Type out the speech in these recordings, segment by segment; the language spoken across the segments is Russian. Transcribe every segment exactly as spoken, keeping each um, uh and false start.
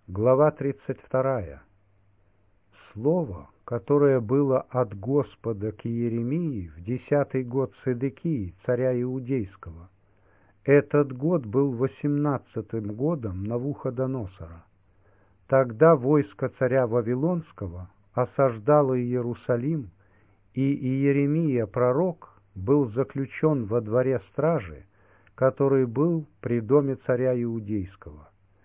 Глава тридцать вторая. Слово, которое было от Господа к Иеремии в десятый год Седекии, царя Иудейского. Этот год был восемнадцатым годом Навуходоносора. Тогда войско царя Вавилонского осаждало Иерусалим, и Иеремия пророк был заключен во дворе стражи, который был при доме царя Иудейского.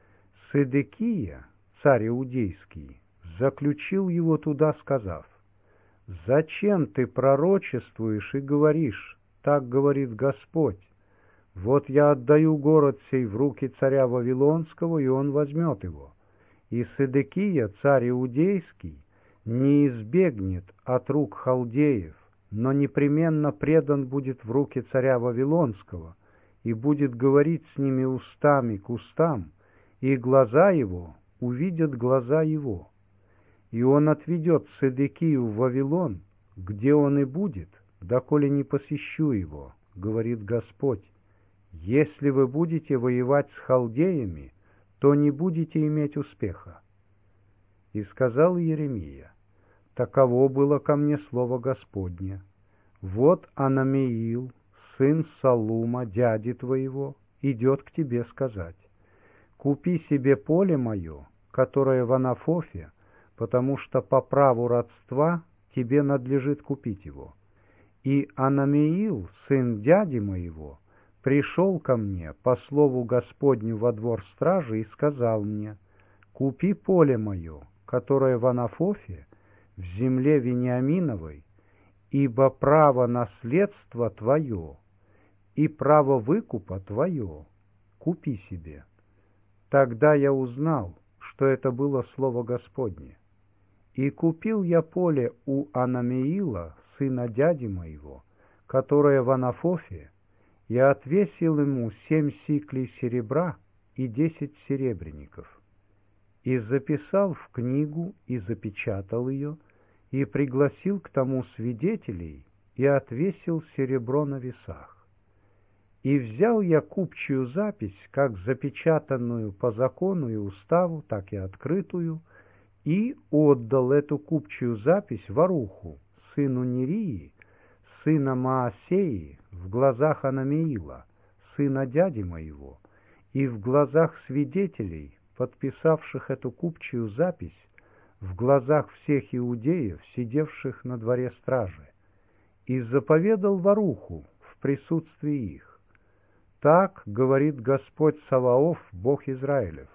Седекия, царь Иудейский, заключил его туда, сказав: «Зачем ты пророчествуешь и говоришь, так говорит Господь? Вот я отдаю город сей в руки царя Вавилонского, и он возьмет его. И Седекия, царь Иудейский, не избегнет от рук халдеев, но непременно предан будет в руки царя Вавилонского, и будет говорить с ними устами к устам, и глаза его увидят глаза его. И он отведет Седекию в Вавилон, где он и будет, доколе не посещу его, говорит Господь. Если вы будете воевать с халдеями, то не будете иметь успеха». И сказал Иеремия: «Таково было ко мне слово Господне. Вот Анамеил, сын Салума, дяди твоего, идет к тебе сказать: купи себе поле мое, которое в Анафофе, потому что по праву родства тебе надлежит купить его. И Анамеил, сын дяди моего, пришел ко мне по слову Господню во двор стражи и сказал мне: купи поле мое, которое в Анафофе, в земле Вениаминовой, ибо право наследства твое и право выкупа твое купи себе». Тогда я узнал, что это было слово Господне. И купил я поле у Анамеила, сына дяди моего, которое в Анафофе, и отвесил ему семь сиклей серебра и десять серебряников. И записал в книгу, и запечатал ее, и пригласил к тому свидетелей, и отвесил серебро на весах. И взял я купчую запись, как запечатанную по закону и уставу, так и открытую, и отдал эту купчую запись Варуху, сыну Нерии, сына Маасеи, в глазах Анамеила, сына дяди моего, и в глазах свидетелей, подписавших эту купчую запись, в глазах всех иудеев, сидевших на дворе стражи, и заповедал Варуху в присутствии их: «Так говорит Господь Саваоф, Бог Израилев: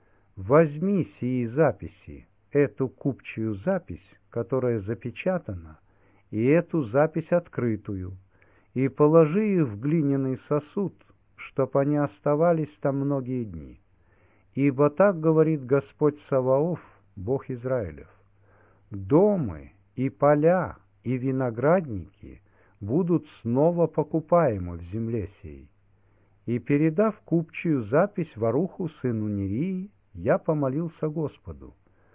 возьми сии записи, эту купчую запись, которая запечатана, и эту запись открытую, и положи их в глиняный сосуд, чтоб они оставались там многие дни. Ибо так говорит Господь Саваоф, Бог Израилев: домы и поля и виноградники будут снова покупаемы в земле сей». И, передав купчую запись Варуху, сыну Нерии, я помолился Господу: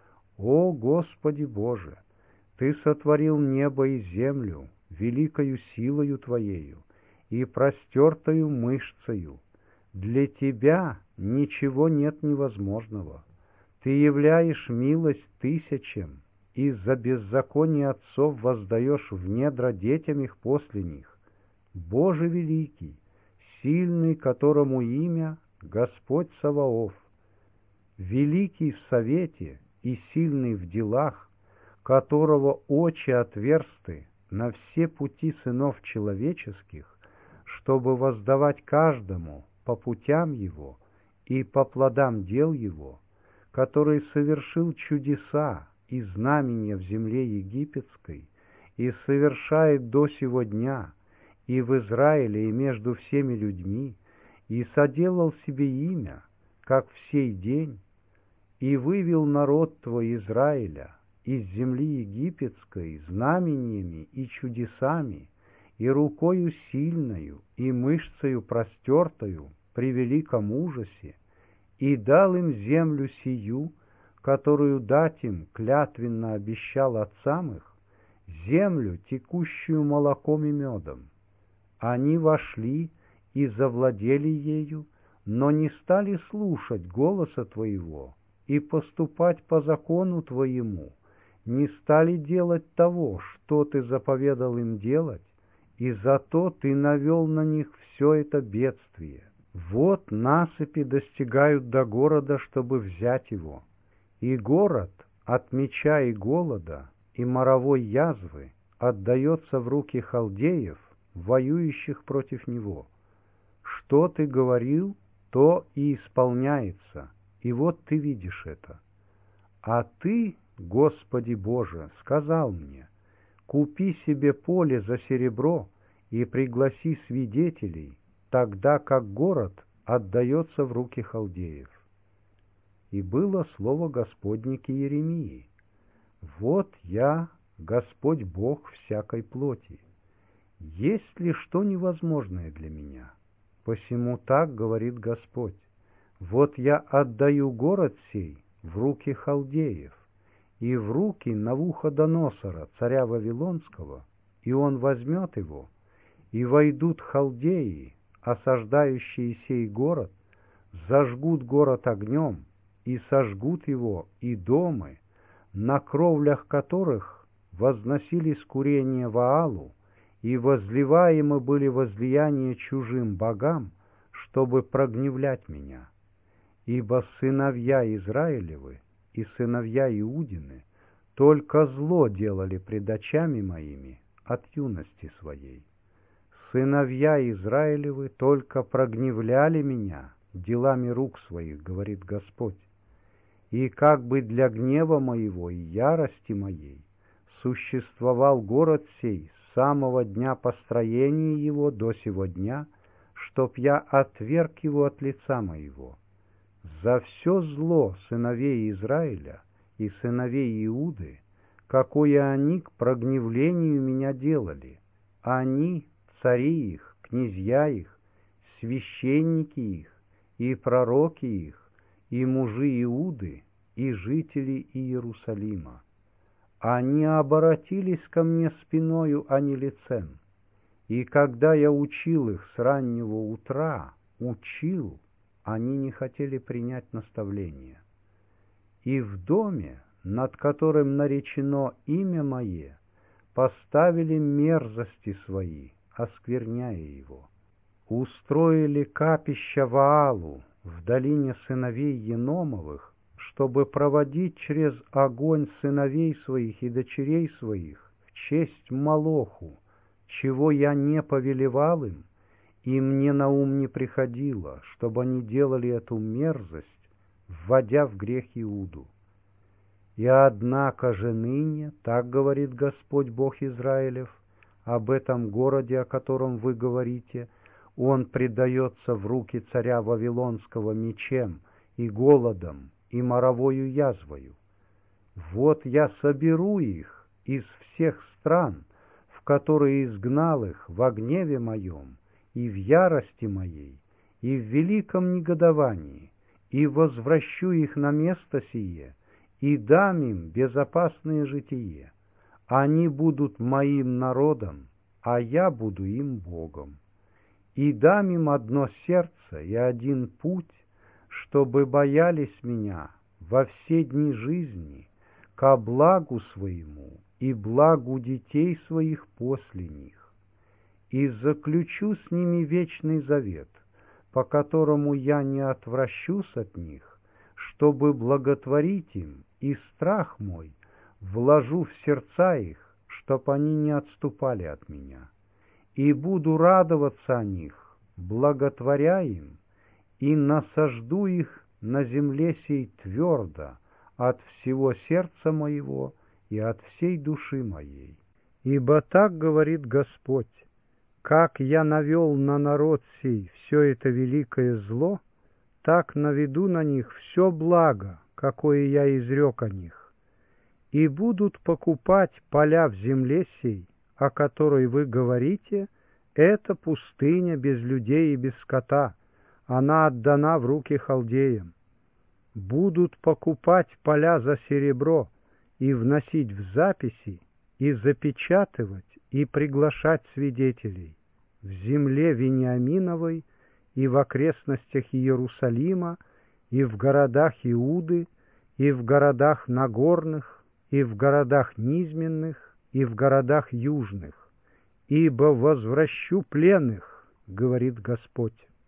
«О Господи Боже, Ты сотворил небо и землю великою силою Твоею и простертою мышцею. Для Тебя ничего нет невозможного. Ты являешь милость тысячам, и за беззаконие отцов воздаешь в недра детям их после них. Боже великий, сильный, которому имя Господь Саваоф, великий в совете и сильный в делах, которого очи отверсты на все пути сынов человеческих, чтобы воздавать каждому по путям его и по плодам дел его, который совершил чудеса и знамения в земле египетской и совершает до сего дня и в Израиле, и между всеми людьми, и соделал себе имя, как в сей день, и вывел народ твой Израиля из земли египетской знамениями и чудесами, и рукою сильною, и мышцею простертою при великом ужасе, и дал им землю сию, которую дать им клятвенно обещал отцам их, землю, текущую молоком и медом. Они вошли и завладели ею, но не стали слушать голоса Твоего, и поступать по закону Твоему, не стали делать того, что Ты заповедал им делать, и зато Ты навел на них все это бедствие. Вот насыпи достигают до города, чтобы взять его, и город от меча и голода и моровой язвы отдается в руки халдеев, воюющих против него. Что Ты говорил, то и исполняется, и вот Ты видишь это. А Ты, Господи Боже, сказал мне: купи себе поле за серебро и пригласи свидетелей, тогда как город отдается в руки халдеев. И было слово Господне к Иеремии: вот я, Господь Бог всякой плоти. Есть ли что невозможное для меня? Посему так говорит Господь: вот я отдаю город сей в руки халдеев и в руки Навуходоносора, царя Вавилонского, и он возьмет его, и войдут халдеи, осаждающие сей город, зажгут город огнем, и сожгут его и дома, на кровлях которых возносились курения Ваалу, и возливаемы были возлияния чужим богам, чтобы прогневлять меня. Ибо сыновья Израилевы и сыновья Иудины только зло делали пред очами моими от юности своей. Сыновья Израилевы только прогневляли меня делами рук своих, говорит Господь. И как бы для гнева моего и ярости моей существовал город сей с самого дня построения его до сего дня, чтоб я отверг его от лица моего. За все зло сыновей Израиля и сыновей Иуды, какое они к прогневлению меня делали, они, цари их, князья их, священники их, и пророки их, и мужи Иуды, и жители Иерусалима. Они обратились ко мне спиною, а не лицем. И когда я учил их с раннего утра, учил, они не хотели принять наставление. И в доме, над которым наречено имя мое, поставили мерзости свои, оскверняя его. Устроили капища Ваалу в долине сыновей Еномовых, чтобы проводить через огонь сыновей своих и дочерей своих в честь Молоху, чего я не повелевал им, и мне на ум не приходило, чтобы они делали эту мерзость, вводя в грех Иуду. И однако же ныне, так говорит Господь Бог Израилев, об этом городе, о котором вы говорите, он предается в руки царя Вавилонского мечем и голодом и моровою язвою. Вот я соберу их из всех стран, в которые изгнал их во гневе моем, и в ярости моей, и в великом негодовании, и возвращу их на место сие, и дам им безопасное житие. Они будут моим народом, а я буду им Богом. И дам им одно сердце и один путь, чтобы боялись меня во все дни жизни, ко благу своему и благу детей своих после них. И заключу с ними вечный завет, по которому я не отвращусь от них, чтобы благотворить им, и страх мой вложу в сердца их, чтоб они не отступали от меня. И буду радоваться о них, благотворя им, и насажду их на земле сей твердо от всего сердца моего и от всей души моей. Ибо так говорит Господь: как я навел на народ сей все это великое зло, так наведу на них все благо, какое я изрек о них. И будут покупать поля в земле сей, о которой вы говорите, это пустыня без людей и без скота, она отдана в руки халдеям. Будут покупать поля за серебро и вносить в записи, и запечатывать, и приглашать свидетелей в земле Вениаминовой и в окрестностях Иерусалима, и в городах Иуды, и в городах нагорных, и в городах низменных, и в городах южных, ибо возвращу пленных, говорит Господь.